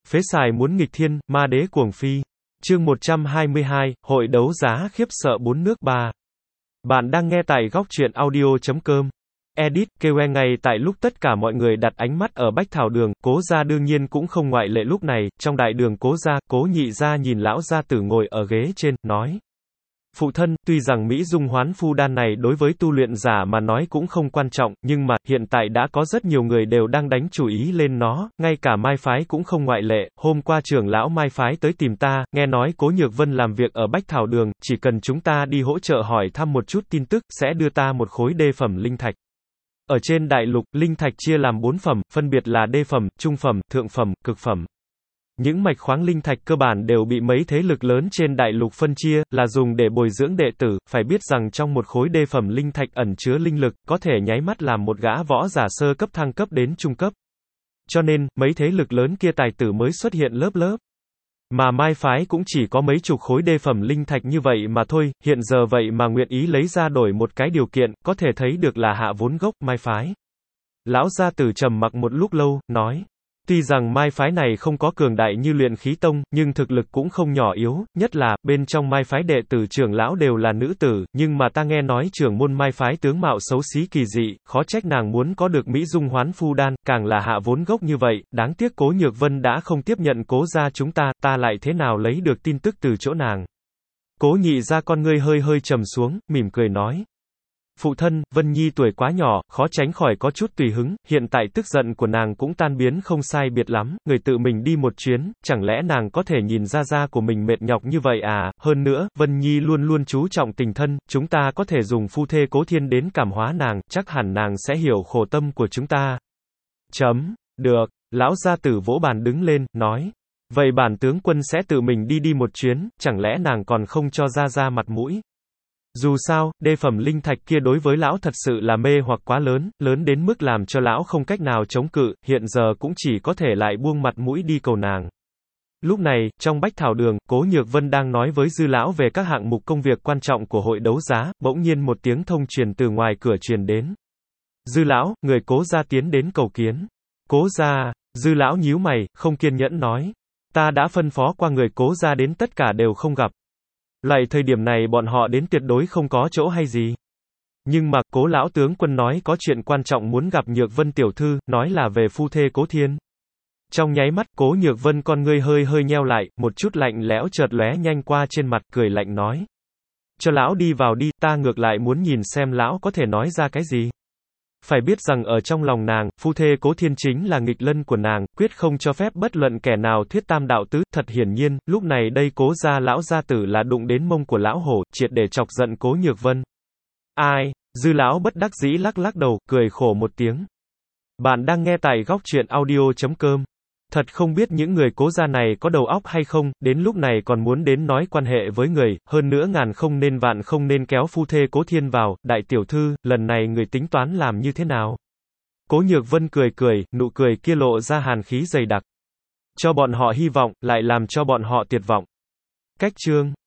Phế xài muốn nghịch thiên, ma đế cuồng phi. Chương 122, Hội đấu giá khiếp sợ bốn nước 3. Bạn đang nghe tại góc truyện audio.com. Edit, kêu ngay tại lúc tất cả mọi người đặt ánh mắt ở Bách Thảo Đường, Cố gia đương nhiên cũng không ngoại lệ lúc này, trong đại đường Cố gia, Cố nhị gia nhìn lão gia tử ngồi ở ghế trên, nói. Phụ thân, tuy rằng Mỹ Dung Hoán Phu Đan này đối với tu luyện giả mà nói cũng không quan trọng, nhưng mà, hiện tại đã có rất nhiều người đều đang đánh chú ý lên nó, ngay cả Mai Phái cũng không ngoại lệ, hôm qua trưởng lão Mai Phái tới tìm ta, nghe nói Cố Nhược Vân làm việc ở Bách Thảo Đường, chỉ cần chúng ta đi hỗ trợ hỏi thăm một chút tin tức, sẽ đưa ta một khối đê phẩm linh thạch. Ở trên đại lục, linh thạch chia làm 4 phẩm, phân biệt là đê phẩm, trung phẩm, thượng phẩm, cực phẩm. Những mạch khoáng linh thạch cơ bản đều bị mấy thế lực lớn trên đại lục phân chia, là dùng để bồi dưỡng đệ tử, phải biết rằng trong một khối đê phẩm linh thạch ẩn chứa linh lực, có thể nháy mắt làm một gã võ giả sơ cấp thăng cấp đến trung cấp. Cho nên, mấy thế lực lớn kia tài tử mới xuất hiện lớp lớp. Mà Mai Phái cũng chỉ có mấy chục khối đê phẩm linh thạch như vậy mà thôi, hiện giờ vậy mà nguyện ý lấy ra đổi một cái điều kiện, có thể thấy được là hạ vốn gốc Mai Phái. Lão gia tử trầm mặc một lúc lâu, nói. Tuy rằng Mai Phái này không có cường đại như Luyện Khí Tông, nhưng thực lực cũng không nhỏ yếu, nhất là, bên trong Mai Phái đệ tử trưởng lão đều là nữ tử, nhưng mà ta nghe nói trưởng môn Mai Phái tướng mạo xấu xí kỳ dị, khó trách nàng muốn có được Mỹ Dung Hoán Phu Đan, càng là hạ vốn gốc như vậy, đáng tiếc Cố Nhược Vân đã không tiếp nhận Cố gia chúng ta lại thế nào lấy được tin tức từ chỗ nàng. Cố nhị gia con ngươi hơi trầm xuống, mỉm cười nói. Phụ thân, Vân Nhi tuổi quá nhỏ, khó tránh khỏi có chút tùy hứng, hiện tại tức giận của nàng cũng tan biến không sai biệt lắm, người tự mình đi một chuyến, chẳng lẽ nàng có thể nhìn ra của mình mệt nhọc như vậy à, hơn nữa, Vân Nhi luôn luôn chú trọng tình thân, chúng ta có thể dùng phu thê Cố Thiên đến cảm hóa nàng, chắc hẳn nàng sẽ hiểu khổ tâm của chúng ta. Được, lão gia tử vỗ bàn đứng lên, nói. Vậy bản tướng quân sẽ tự mình đi một chuyến, chẳng lẽ nàng còn không cho ra mặt mũi. Dù sao, đê phẩm linh thạch kia đối với lão thật sự là mê hoặc quá lớn, lớn đến mức làm cho lão không cách nào chống cự, hiện giờ cũng chỉ có thể lại buông mặt mũi đi cầu nàng. Lúc này, trong Bách Thảo Đường, Cố Nhược Vân đang nói với Dư lão về các hạng mục công việc quan trọng của hội đấu giá, bỗng nhiên một tiếng thông truyền từ ngoài cửa truyền đến. Dư lão, người Cố gia tiến đến cầu kiến. Cố gia, Dư lão nhíu mày, không kiên nhẫn nói. Ta đã phân phó qua người Cố gia đến tất cả đều không gặp. Lại thời điểm này bọn họ đến tuyệt đối không có chỗ hay gì. Nhưng mà, Cố lão tướng quân nói có chuyện quan trọng muốn gặp Nhược Vân tiểu thư, nói là về phu thê Cố Thiên. Trong nháy mắt, Cố Nhược Vân con ngươi hơi nheo lại, một chút lạnh lẽo chợt lóe nhanh qua trên mặt, cười lạnh nói. Cho lão đi vào đi, ta ngược lại muốn nhìn xem lão có thể nói ra cái gì. Phải biết rằng ở trong lòng nàng, phu thê Cố Thiên chính là nghịch lân của nàng, quyết không cho phép bất luận kẻ nào thuyết tam đạo tứ, thật hiển nhiên, lúc này đây Cố gia lão gia tử là đụng đến mông của lão hổ, triệt để chọc giận Cố Nhược Vân. Ai? Dư lão bất đắc dĩ lắc đầu, cười khổ một tiếng. Bạn đang nghe tại góc truyện audio.com. Thật không biết những người Cố gia này có đầu óc hay không, đến lúc này còn muốn đến nói quan hệ với người, hơn nữa ngàn không nên vạn không nên kéo phu thê Cố Thiên vào, đại tiểu thư, lần này người tính toán làm như thế nào? Cố Nhược Vân cười, nụ cười kia lộ ra hàn khí dày đặc. Cho bọn họ hy vọng, lại làm cho bọn họ tuyệt vọng. Cách chương